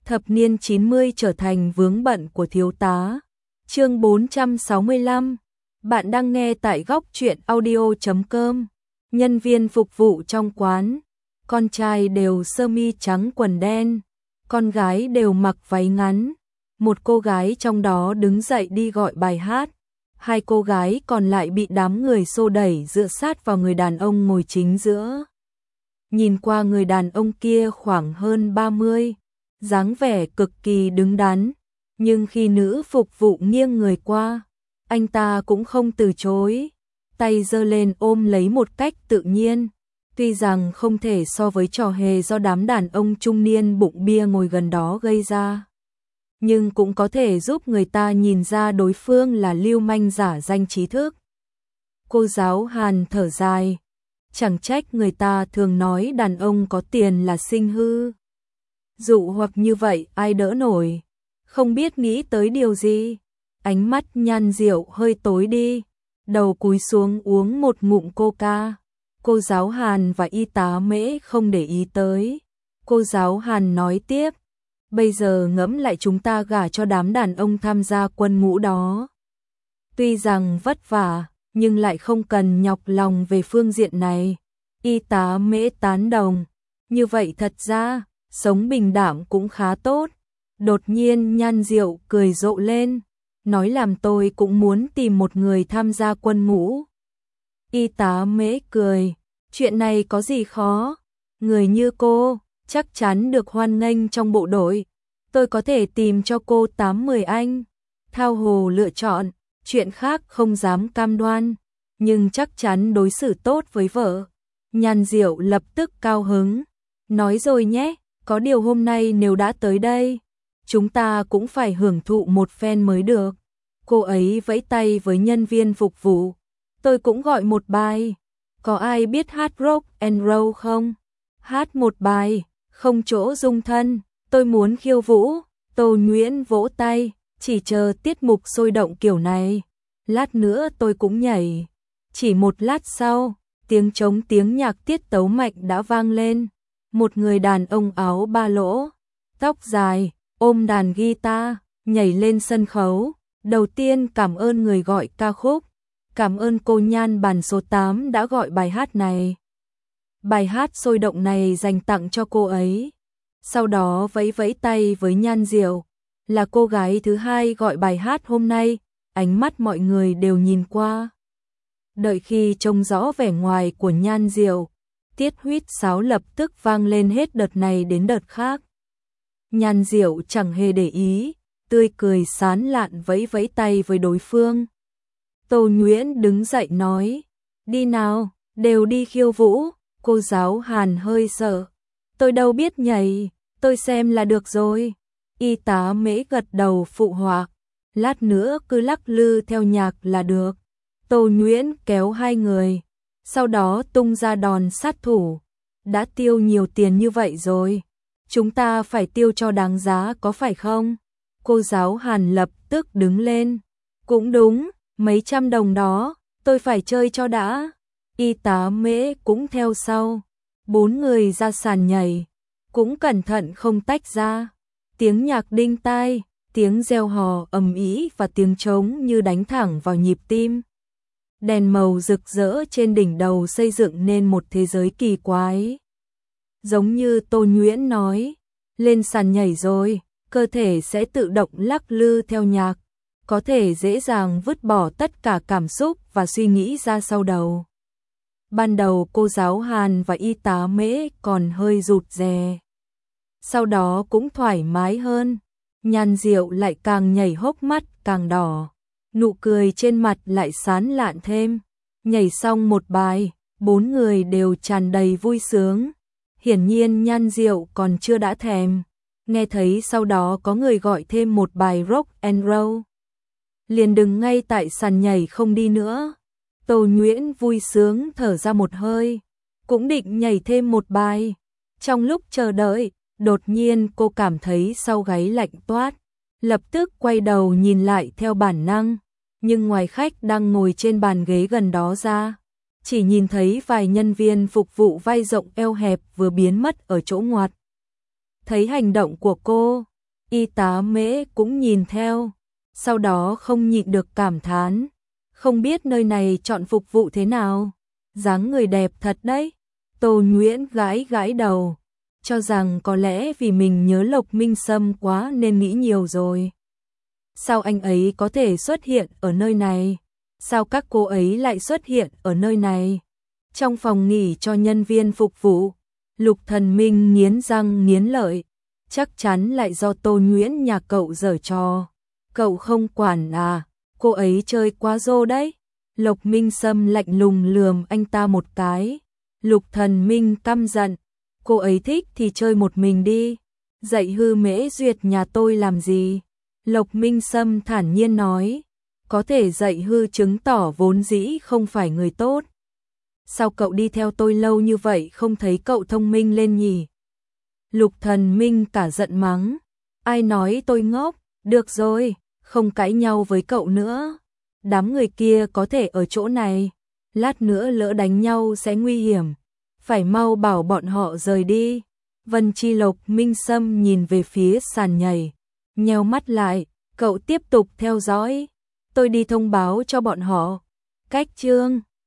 Thập niên 90 trở thành vướng bận của thiếu tá. Chương 465. Bạn đang nghe tại góc truyện audio.com. Nhân viên phục vụ trong quán, con trai đều sơ mi trắng quần đen, con gái đều mặc váy ngắn. Một cô gái trong đó đứng dậy đi gọi bài hát. Hai cô gái còn lại bị đám người xô đẩy dựa sát vào người đàn ông ngồi chính giữa. Nhìn qua người đàn ông kia khoảng hơn 30, dáng vẻ cực kỳ đứng đắn, nhưng khi nữ phục vụ nghiêng người qua, anh ta cũng không từ chối, tay giơ lên ôm lấy một cách tự nhiên, tuy rằng không thể so với trò hề do đám đàn ông trung niên bụng bia ngồi gần đó gây ra, nhưng cũng có thể giúp người ta nhìn ra đối phương là lưu manh giả danh trí thức. Cô giáo Hàn thở dài, chẳng trách người ta thường nói đàn ông có tiền là sinh hư. Dụ hoặc như vậy ai đỡ nổi, không biết nghĩ tới điều gì. Ánh mắt Nhan Diệu hơi tối đi, đầu cúi xuống uống một ngụm coca. Cô giáo Hàn và y tá Mễ không để ý tới. Cô giáo Hàn nói tiếp, bây giờ ngẫm lại chúng ta gả cho đám đàn ông tham gia quân ngũ đó. Tuy rằng vất vả, nhưng lại không cần nhọc lòng về phương diện này. Y tá Mễ tán đồng, như vậy thật ra, sống bình đẳng cũng khá tốt. Đột nhiên Nhan Diệu cười rộ lên, nói làm tôi cũng muốn tìm một người tham gia quân ngũ. Y tá Mễ cười, chuyện này có gì khó, người như cô chắc chắn được hoan nghênh trong bộ đội. Tôi có thể tìm cho cô 8-10 anh. Thao hồ lựa chọn, chuyện khác không dám cam đoan, nhưng chắc chắn đối xử tốt với vợ. Nhan Diệu lập tức cao hứng, nói rồi nhé, có điều hôm nay nếu đã tới đây, chúng ta cũng phải hưởng thụ một phen mới được. Cô ấy vẫy tay với nhân viên phục vụ, tôi cũng gọi một bài. Có ai biết hát rock and roll không? Hát một bài, không chỗ dung thân, tôi muốn khiêu vũ. Tô Nguyễn vỗ tay, chỉ chờ tiết mục sôi động kiểu này. Lát nữa tôi cũng nhảy. Chỉ một lát sau, tiếng trống tiếng nhạc tiết tấu mạnh đã vang lên. Một người đàn ông áo ba lỗ, tóc dài, ôm đàn guitar, nhảy lên sân khấu. Đầu tiên cảm ơn người gọi ca khúc. Cảm ơn cô Nhan bàn số 8 đã gọi bài hát này. Bài hát sôi động này dành tặng cho cô ấy. Sau đó vẫy vẫy tay với Nhan Diệu, là cô gái thứ hai gọi bài hát hôm nay. Ánh mắt mọi người đều nhìn qua. Đợi khi trông rõ vẻ ngoài của Nhan Diệu, tiết huýt sáo lập tức vang lên hết đợt này đến đợt khác. Nhan Diệu chẳng hề để ý, tươi cười sán lạn vẫy vẫy tay với đối phương. Tô Nguyễn đứng dậy nói, đi nào, đều đi khiêu vũ. Cô giáo Hàn hơi sợ, tôi đâu biết nhảy, tôi xem là được rồi. Y tá Mễ gật đầu phụ họa, lát nữa cứ lắc lư theo nhạc là được. Tô Nguyễn kéo hai người, sau đó tung ra đòn sát thủ. Đã tiêu nhiều tiền như vậy rồi, chúng ta phải tiêu cho đáng giá có phải không? Cô giáo Hàn lập tức đứng lên, cũng đúng, mấy trăm đồng đó, tôi phải chơi cho đã. Y tá Mễ cũng theo sau, 4 người ra sàn nhảy, cũng cẩn thận không tách ra. Tiếng nhạc đinh tai, tiếng reo hò ầm ĩ và tiếng trống như đánh thẳng vào nhịp tim. Đèn màu rực rỡ trên đỉnh đầu xây dựng nên một thế giới kỳ quái. Giống như Tô Nguyễn nói, lên sàn nhảy rồi, cơ thể sẽ tự động lắc lư theo nhạc, có thể dễ dàng vứt bỏ tất cả cảm xúc và suy nghĩ ra sau đầu. Ban đầu cô giáo Hàn và y tá Mễ còn hơi rụt rè, sau đó cũng thoải mái hơn. Nhan Diệu lại càng nhảy hốc mắt càng đỏ, nụ cười trên mặt lại sán lạn thêm. Nhảy xong một bài, 4 người đều tràn đầy vui sướng. Hiển nhiên Nhan Diệu còn chưa đã thèm, nghe thấy sau đó có người gọi thêm một bài rock and roll, liền đứng ngay tại sàn nhảy không đi nữa. Tô Nguyễn vui sướng thở ra một hơi, cũng định nhảy thêm một bài. Trong lúc chờ đợi, đột nhiên cô cảm thấy sau gáy lạnh toát, lập tức quay đầu nhìn lại theo bản năng, nhưng ngoài khách đang ngồi trên bàn ghế gần đó ra, chỉ nhìn thấy vài nhân viên phục vụ vai rộng eo hẹp vừa biến mất ở chỗ ngoặt. Thấy hành động của cô, Y tá Mễ cũng nhìn theo, sau đó không nhịn được cảm thán, không biết nơi này chọn phục vụ thế nào, dáng người đẹp thật đấy. Tô Nhuyễn gãi gãi đầu, cho rằng có lẽ vì mình nhớ Lộc Minh Sâm quá nên nghĩ nhiều rồi. Sao anh ấy có thể xuất hiện ở nơi này? Sao các cô ấy lại xuất hiện ở nơi này? Trong phòng nghỉ cho nhân viên phục vụ, Lục Thần Minh nghiến răng nghiến lợi, chắc chắn lại do Tô Nhuyễn nhà cậu giở trò. Cậu không quản à, cô ấy chơi quá rô đấy. Lộc Minh Sâm lạnh lùng lườm anh ta một cái. Lục Thần Minh căm giận, cô ấy thích thì chơi một mình đi, dạy hư Mễ Duyệt nhà tôi làm gì? Lộc Minh Sâm thản nhiên nói, có thể dạy hư chứng tỏ vốn dĩ không phải người tốt. Sao cậu đi theo tôi lâu như vậy không thấy cậu thông minh lên nhỉ? Lục Thần Minh cả giận mắng, ai nói tôi ngốc, được rồi, không cãi nhau với cậu nữa. Đám người kia có thể ở chỗ này, lát nữa lỡ đánh nhau sẽ nguy hiểm, phải mau bảo bọn họ rời đi. Vân Chi Lộc Minh Sâm nhìn về phía sàn nhảy, nheo mắt lại, cậu tiếp tục theo dõi, tôi đi thông báo cho bọn họ. Cách chương